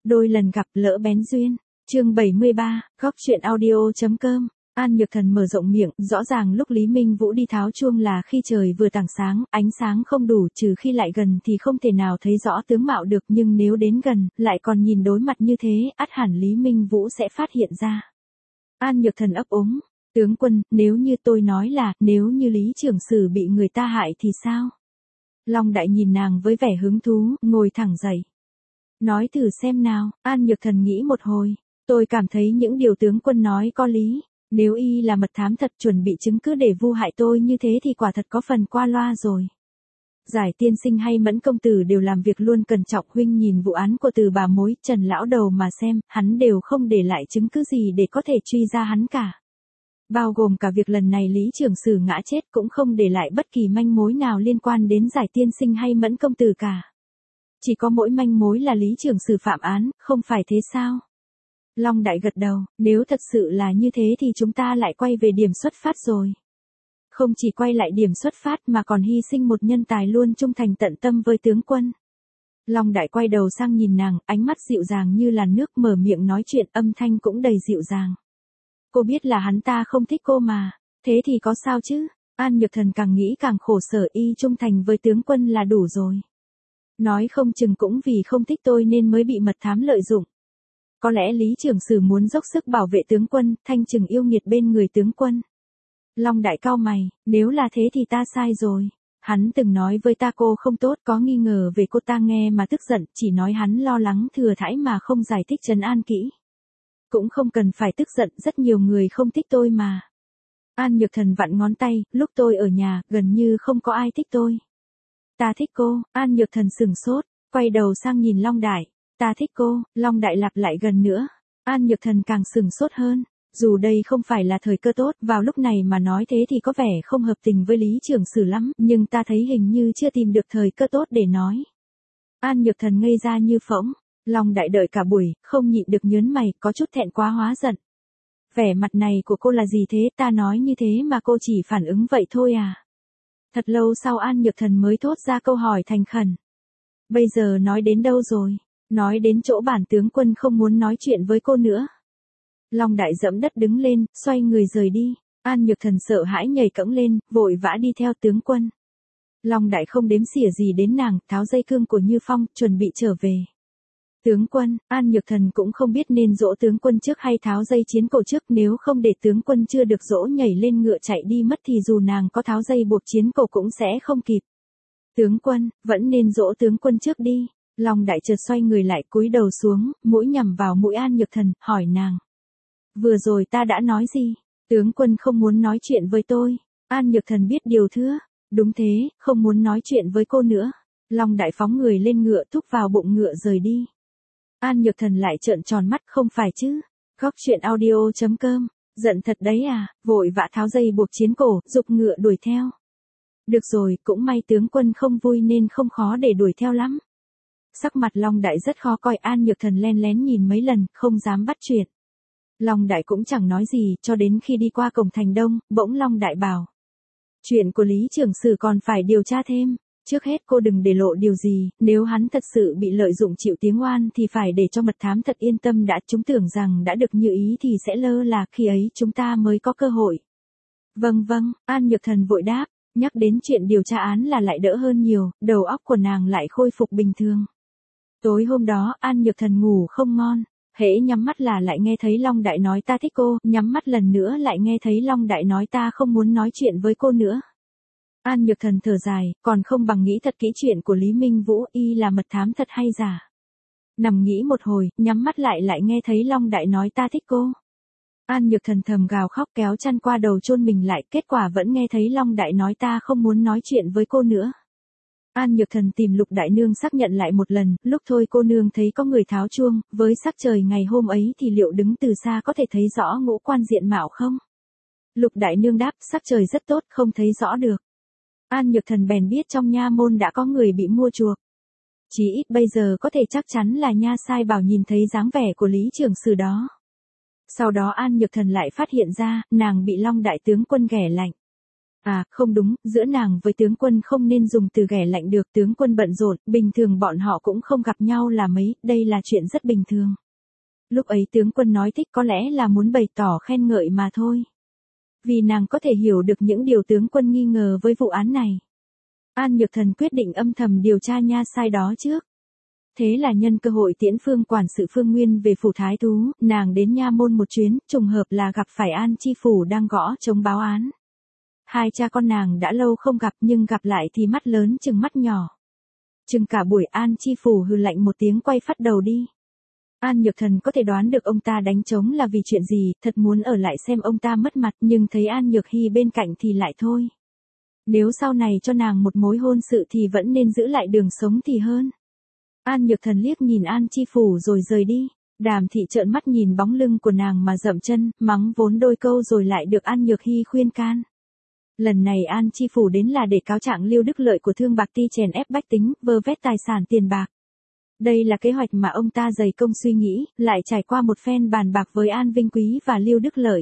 Đôi lần gặp lỡ bén duyên. Chương 73, góc truyện audio.com. An Nhược Thần mở rộng miệng, rõ ràng lúc Lý Minh Vũ đi tháo chuông là khi trời vừa tảng sáng, ánh sáng không đủ, trừ khi lại gần thì không thể nào thấy rõ tướng mạo được, nhưng nếu đến gần, lại còn nhìn đối mặt như thế, ắt hẳn Lý Minh Vũ sẽ phát hiện ra. An Nhược Thần ấp úng, tướng quân, nếu như tôi nói là, nếu như Lý trưởng sử bị người ta hại thì sao? Long Đại nhìn nàng với vẻ hứng thú, ngồi thẳng dậy. Nói thử xem nào, An Nhược Thần nghĩ một hồi, tôi cảm thấy những điều tướng quân nói có lý. Nếu y là mật thám thật chuẩn bị chứng cứ để vu hại tôi như thế thì quả thật có phần qua loa rồi. Giải tiên sinh hay Mẫn công tử đều làm việc luôn cẩn trọng, huynh nhìn vụ án của Từ bà mối, Trần lão đầu mà xem, hắn đều không để lại chứng cứ gì để có thể truy ra hắn cả. Bao gồm cả việc lần này Lý trưởng sử ngã chết cũng không để lại bất kỳ manh mối nào liên quan đến Giải tiên sinh hay Mẫn công tử cả. Chỉ có mỗi manh mối là Lý trưởng sử phạm án, không phải thế sao? Long Đại gật đầu, nếu thật sự là như thế thì chúng ta lại quay về điểm xuất phát rồi. Không chỉ quay lại điểm xuất phát mà còn hy sinh một nhân tài luôn trung thành tận tâm với tướng quân. Long Đại quay đầu sang nhìn nàng, ánh mắt dịu dàng như làn nước, mở miệng nói chuyện, âm thanh cũng đầy dịu dàng. Cô biết là hắn ta không thích cô mà, thế thì có sao chứ? An Nhược Thần càng nghĩ càng khổ sở, y trung thành với tướng quân là đủ rồi. Nói không chừng cũng vì không thích tôi nên mới bị mật thám lợi dụng. Có lẽ Lý trưởng sử muốn dốc sức bảo vệ tướng quân, thanh trừng yêu nghiệt bên người tướng quân. Long Đại cau mày, nếu là thế thì ta sai rồi. Hắn từng nói với ta cô không tốt, có nghi ngờ về cô, ta nghe mà tức giận, chỉ nói hắn lo lắng thừa thãi mà không giải thích trấn an kỹ. Cũng không cần phải tức giận, rất nhiều người không thích tôi mà. An Nhược Thần vặn ngón tay, lúc tôi ở nhà, gần như không có ai thích tôi. Ta thích cô, An Nhược Thần sửng sốt, quay đầu sang nhìn Long Đại. Ta thích cô, Long Đại lặp lại gần nữa. An Nhược Thần càng sửng sốt hơn. Dù đây không phải là thời cơ tốt, vào lúc này mà nói thế thì có vẻ không hợp tình với Lý trưởng sử lắm, nhưng ta thấy hình như chưa tìm được thời cơ tốt để nói. An Nhược Thần ngây ra như phỗng. Long Đại đợi cả buổi, không nhịn được nhớn mày, có chút thẹn quá hóa giận. Vẻ mặt này của cô là gì thế, ta nói như thế mà cô chỉ phản ứng vậy thôi à? Thật lâu sau An Nhược Thần mới thốt ra câu hỏi thành khẩn. Bây giờ nói đến đâu rồi? Nói đến chỗ bản tướng quân không muốn nói chuyện với cô nữa. Long Đại dẫm đất đứng lên, xoay người rời đi. An Nhược Thần sợ hãi nhảy cẫng lên, vội vã đi theo tướng quân. Long Đại không đếm xỉa gì đến nàng, tháo dây cương của Như Phong, chuẩn bị trở về. Tướng quân, An Nhược Thần cũng không biết nên dỗ tướng quân trước hay tháo dây chiến cổ trước, nếu không để tướng quân chưa được dỗ nhảy lên ngựa chạy đi mất thì dù nàng có tháo dây buộc chiến cổ cũng sẽ không kịp. Tướng quân, vẫn nên dỗ tướng quân trước đi. Long Đại chợt xoay người lại, cúi đầu xuống, mũi nhằm vào mũi An Nhược Thần, hỏi nàng. Vừa rồi ta đã nói gì? Tướng quân không muốn nói chuyện với tôi. An Nhược Thần biết điều thưa. Đúng thế, không muốn nói chuyện với cô nữa. Long Đại phóng người lên ngựa, thúc vào bụng ngựa rời đi. An Nhược Thần lại trợn tròn mắt, không phải chứ? Góc truyện audio.com. Giận thật đấy à? Vội vã tháo dây buộc chiến cổ, giục ngựa đuổi theo. Được rồi, cũng may tướng quân không vui nên không khó để đuổi theo lắm. Sắc mặt Long Đại rất khó coi, An Nhược Thần len lén nhìn mấy lần, không dám bắt chuyện. Long Đại cũng chẳng nói gì, cho đến khi đi qua cổng thành đông, bỗng Long Đại bảo. Chuyện của Lý trưởng sử còn phải điều tra thêm. Trước hết cô đừng để lộ điều gì, nếu hắn thật sự bị lợi dụng chịu tiếng oan thì phải để cho mật thám thật yên tâm đã, chúng tưởng rằng đã được như ý thì sẽ lơ là, khi ấy chúng ta mới có cơ hội. Vâng, An Nhược Thần vội đáp, nhắc đến chuyện điều tra án là lại đỡ hơn nhiều, đầu óc của nàng lại khôi phục bình thường. Tối hôm đó, An Nhược Thần ngủ không ngon, hễ nhắm mắt là lại nghe thấy Long Đại nói ta thích cô, nhắm mắt lần nữa lại nghe thấy Long Đại nói ta không muốn nói chuyện với cô nữa. An Nhược Thần thở dài, còn không bằng nghĩ thật kỹ chuyện của Lý Minh Vũ, y là mật thám thật hay giả. Nằm nghĩ một hồi, nhắm mắt lại nghe thấy Long Đại nói ta thích cô. An Nhược Thần thầm gào khóc, kéo chăn qua đầu chôn mình lại, kết quả vẫn nghe thấy Long Đại nói ta không muốn nói chuyện với cô nữa. An Nhược Thần tìm Lục Đại Nương xác nhận lại một lần, lúc thôi cô nương thấy có người tháo chuông, với sắc trời ngày hôm ấy thì liệu đứng từ xa có thể thấy rõ ngũ quan diện mạo không? Lục Đại Nương đáp, sắc trời rất tốt, không thấy rõ được. An Nhược Thần bèn biết trong nha môn đã có người bị mua chuộc. Chỉ ít bây giờ có thể chắc chắn là nha sai bảo nhìn thấy dáng vẻ của Lý trưởng sử đó. Sau đó An Nhược Thần lại phát hiện ra, nàng bị Long Đại tướng quân ghẻ lạnh. À, không đúng, giữa nàng với tướng quân không nên dùng từ ghẻ lạnh được, tướng quân bận rộn, bình thường bọn họ cũng không gặp nhau là mấy, đây là chuyện rất bình thường. Lúc ấy tướng quân nói thích có lẽ là muốn bày tỏ khen ngợi mà thôi. Vì nàng có thể hiểu được những điều tướng quân nghi ngờ với vụ án này. An Nhược Thần quyết định âm thầm điều tra nha sai đó trước. Thế là nhân cơ hội tiễn Phương quản sự Phương Nguyên về phủ Thái Thú, nàng đến nha môn một chuyến, trùng hợp là gặp phải An Chi Phủ đang gõ chống báo án. Hai cha con nàng đã lâu không gặp nhưng gặp lại thì mắt lớn chừng mắt nhỏ. Chừng cả buổi An Chi Phủ hừ lạnh một tiếng quay phát đầu đi. An Nhược Thần có thể đoán được ông ta đánh trống là vì chuyện gì, thật muốn ở lại xem ông ta mất mặt nhưng thấy An Nhược Hy bên cạnh thì lại thôi. Nếu sau này cho nàng một mối hôn sự thì vẫn nên giữ lại đường sống thì hơn. An Nhược Thần liếc nhìn An Chi Phủ rồi rời đi. Đàm Thị trợn mắt nhìn bóng lưng của nàng mà dậm chân, mắng vốn đôi câu rồi lại được An Nhược Hy khuyên can. Lần này An Chi Phủ đến là để cáo trạng Lưu Đức Lợi của Thương Bạc Ti chèn ép bách tính, vơ vét tài sản tiền bạc. Đây là kế hoạch mà ông ta dày công suy nghĩ, lại trải qua một phen bàn bạc với An Vinh Quý và Lưu Đức Lợi.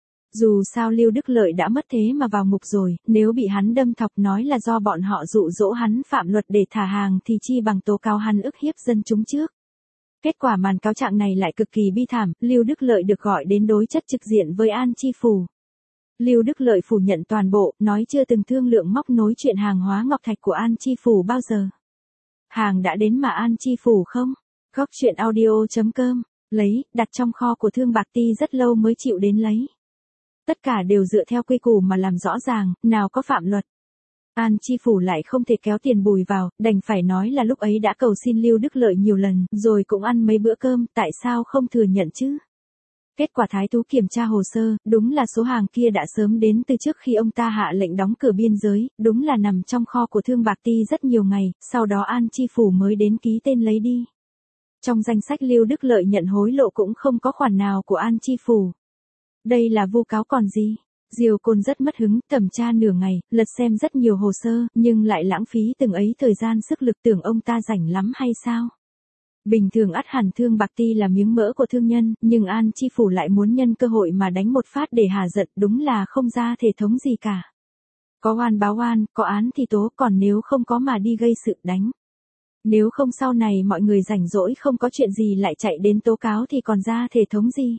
Dù sao Lưu Đức Lợi đã mất thế mà vào ngục rồi, nếu bị hắn đâm thọc nói là do bọn họ dụ dỗ hắn phạm luật để thả hàng thì chi bằng tố cáo hắn ức hiếp dân chúng trước. Kết quả màn cáo trạng này lại cực kỳ bi thảm, Lưu Đức Lợi được gọi đến đối chất trực diện với An Chi Phủ. Lưu Đức Lợi phủ nhận toàn bộ, nói chưa từng thương lượng móc nối chuyện hàng hóa ngọc thạch của An Chi Phủ bao giờ. Hàng đã đến mà An Chi Phủ không? Góc truyện audio.com, lấy, đặt trong kho của Thương Bạc Ti rất lâu mới chịu đến lấy. Tất cả đều dựa theo quy củ mà làm rõ ràng, nào có phạm luật. An Chi Phủ lại không thể kéo tiền bùi vào, đành phải nói là lúc ấy đã cầu xin Lưu Đức Lợi nhiều lần, rồi cũng ăn mấy bữa cơm, tại sao không thừa nhận chứ? Kết quả Thái Thú kiểm tra hồ sơ, đúng là số hàng kia đã sớm đến từ trước khi ông ta hạ lệnh đóng cửa biên giới, đúng là nằm trong kho của Thương Bạc Ti rất nhiều ngày, sau đó An Chi Phủ mới đến ký tên lấy đi. Trong danh sách Lưu Đức Lợi nhận hối lộ cũng không có khoản nào của An Chi Phủ. Đây là vu cáo còn gì? Diều Côn rất mất hứng, thẩm tra nửa ngày, lật xem rất nhiều hồ sơ, nhưng lại lãng phí từng ấy thời gian sức lực, tưởng ông ta rảnh lắm hay sao? Bình thường ắt hẳn Thương Bạc Ti là miếng mỡ của thương nhân, nhưng An Chi Phủ lại muốn nhân cơ hội mà đánh một phát để hà giận, đúng là không ra thể thống gì cả. Có oan báo oan, có án thì tố, còn nếu không có mà đi gây sự đánh. Nếu không sau này mọi người rảnh rỗi không có chuyện gì lại chạy đến tố cáo thì còn ra thể thống gì.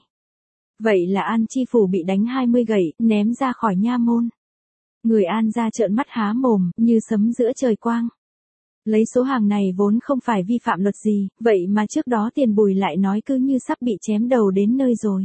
Vậy là An Chi Phủ bị đánh 20 gậy, ném ra khỏi nha môn. Người An ra trợn mắt há mồm, như sấm giữa trời quang. Lấy số hàng này vốn không phải vi phạm luật gì, vậy mà trước đó tiền bùi lại nói cứ như sắp bị chém đầu đến nơi rồi.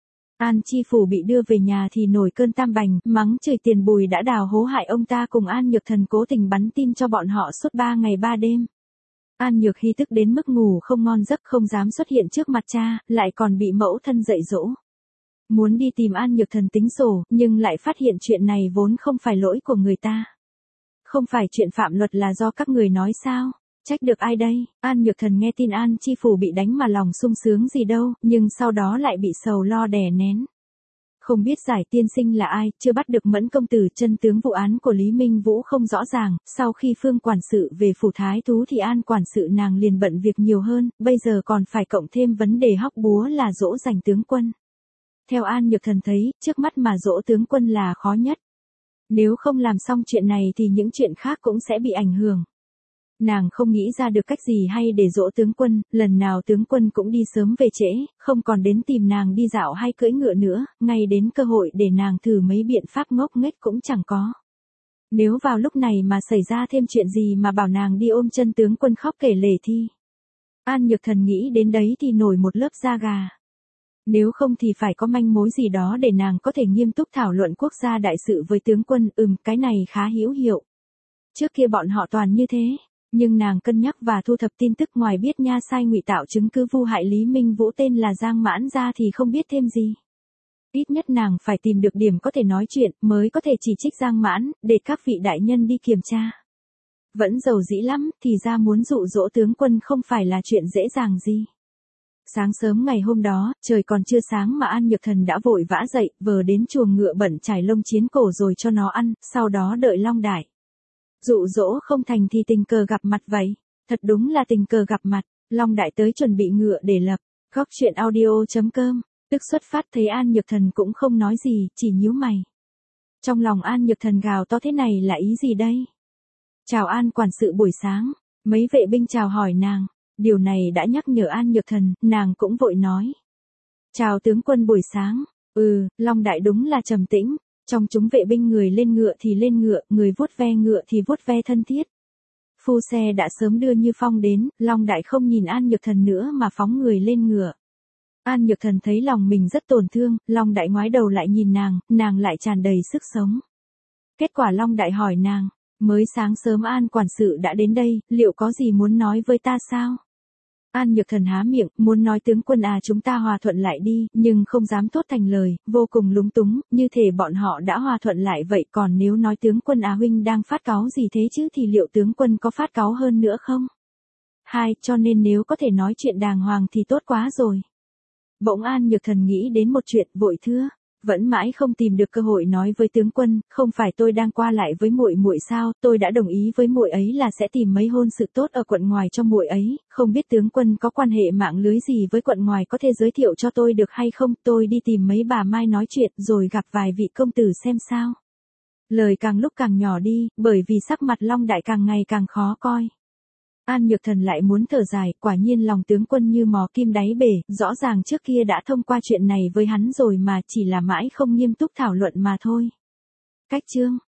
An Chi Phủ bị đưa về nhà thì nổi cơn tam bành, mắng chửi tiền bùi đã đào hố hại ông ta cùng An Nhược Thần cố tình bắn tin cho bọn họ suốt 3 ngày 3 đêm. An Nhược Hy tức đến mức ngủ không ngon giấc, không dám xuất hiện trước mặt cha, lại còn bị mẫu thân dạy dỗ. Muốn đi tìm An Nhược Thần tính sổ, nhưng lại phát hiện chuyện này vốn không phải lỗi của người ta. Không phải chuyện phạm luật là do các người nói sao? Trách được ai đây? An Nhược Thần nghe tin An Chi Phủ bị đánh mà lòng sung sướng gì đâu, nhưng sau đó lại bị sầu lo đè nén. Không biết Giải tiên sinh là ai, chưa bắt được Mẫn công tử, chân tướng vụ án của Lý Minh Vũ không rõ ràng, sau khi Phương quản sự về phủ Thái Thú thì An quản sự nàng liền bận việc nhiều hơn, bây giờ còn phải cộng thêm vấn đề hóc búa là dỗ dành tướng quân. Theo An Nhược Thần thấy, trước mắt mà dỗ tướng quân là khó nhất. Nếu không làm xong chuyện này thì những chuyện khác cũng sẽ bị ảnh hưởng. Nàng không nghĩ ra được cách gì hay để dỗ tướng quân, lần nào tướng quân cũng đi sớm về trễ, không còn đến tìm nàng đi dạo hay cưỡi ngựa nữa, ngay đến cơ hội để nàng thử mấy biện pháp ngốc nghếch cũng chẳng có. Nếu vào lúc này mà xảy ra thêm chuyện gì mà bảo nàng đi ôm chân tướng quân khóc kể lể thì... An Nhược Thần nghĩ đến đấy thì nổi một lớp da gà. Nếu không thì phải có manh mối gì đó để nàng có thể nghiêm túc thảo luận quốc gia đại sự với tướng quân, cái này khá hữu hiệu. Trước kia bọn họ toàn như thế, nhưng nàng cân nhắc và thu thập tin tức, ngoài biết nha sai ngụy tạo chứng cứ vu hại Lý Minh Vũ tên là Giang Mãn ra thì không biết thêm gì. Ít nhất nàng phải tìm được điểm có thể nói chuyện, mới có thể chỉ trích Giang Mãn, để các vị đại nhân đi kiểm tra. Vẫn giàu dĩ lắm, thì ra muốn dụ dỗ tướng quân không phải là chuyện dễ dàng gì. Sáng sớm ngày hôm đó, trời còn chưa sáng mà An Nhược Thần đã vội vã dậy, vờ đến chuồng ngựa bẩn trải lông chiến cổ rồi cho nó ăn, sau đó đợi Long Đại. Dụ dỗ không thành thì tình cờ gặp mặt vậy. Thật đúng là tình cờ gặp mặt. Long Đại tới chuẩn bị ngựa để lập. Góc truyện audio.com. Tức xuất phát thấy An Nhược Thần cũng không nói gì, chỉ nhíu mày. Trong lòng An Nhược Thần gào to thế này là ý gì đây? Chào An quản sự buổi sáng, mấy vệ binh chào hỏi nàng, điều này đã nhắc nhở An Nhược Thần, nàng cũng vội nói. Chào tướng quân buổi sáng, Long Đại đúng là trầm tĩnh, trong chúng vệ binh người lên ngựa thì lên ngựa, người vuốt ve ngựa thì vuốt ve thân thiết. Phu xe đã sớm đưa Như Phong đến, Long Đại không nhìn An Nhược Thần nữa mà phóng người lên ngựa. An Nhược Thần thấy lòng mình rất tổn thương, Long Đại ngoái đầu lại nhìn nàng lại tràn đầy sức sống. Kết quả Long Đại hỏi nàng, mới sáng sớm An quản sự đã đến đây, liệu có gì muốn nói với ta sao? An Nhược Thần há miệng, muốn nói tướng quân à chúng ta hòa thuận lại đi, nhưng không dám thốt thành lời, vô cùng lúng túng, như thể bọn họ đã hòa thuận lại vậy, còn nếu nói tướng quân à huynh đang phát cáu gì thế chứ thì liệu tướng quân có phát cáu hơn nữa không? Cho nên nếu có thể nói chuyện đàng hoàng thì tốt quá rồi. Bỗng An Nhược Thần nghĩ đến một chuyện, vội thưa, vẫn mãi không tìm được cơ hội nói với tướng quân, không phải tôi đang qua lại với muội muội sao, tôi đã đồng ý với muội ấy là sẽ tìm mấy hôn sự tốt ở quận ngoài cho muội ấy, không biết tướng quân có quan hệ mạng lưới gì với quận ngoài có thể giới thiệu cho tôi được hay không, tôi đi tìm mấy bà Mai nói chuyện rồi gặp vài vị công tử xem sao. Lời càng lúc càng nhỏ đi, bởi vì sắc mặt Long Đại càng ngày càng khó coi. An Nhược Thần lại muốn thở dài, quả nhiên lòng tướng quân như mò kim đáy bể, rõ ràng trước kia đã thông qua chuyện này với hắn rồi mà chỉ là mãi không nghiêm túc thảo luận mà thôi. Cách chương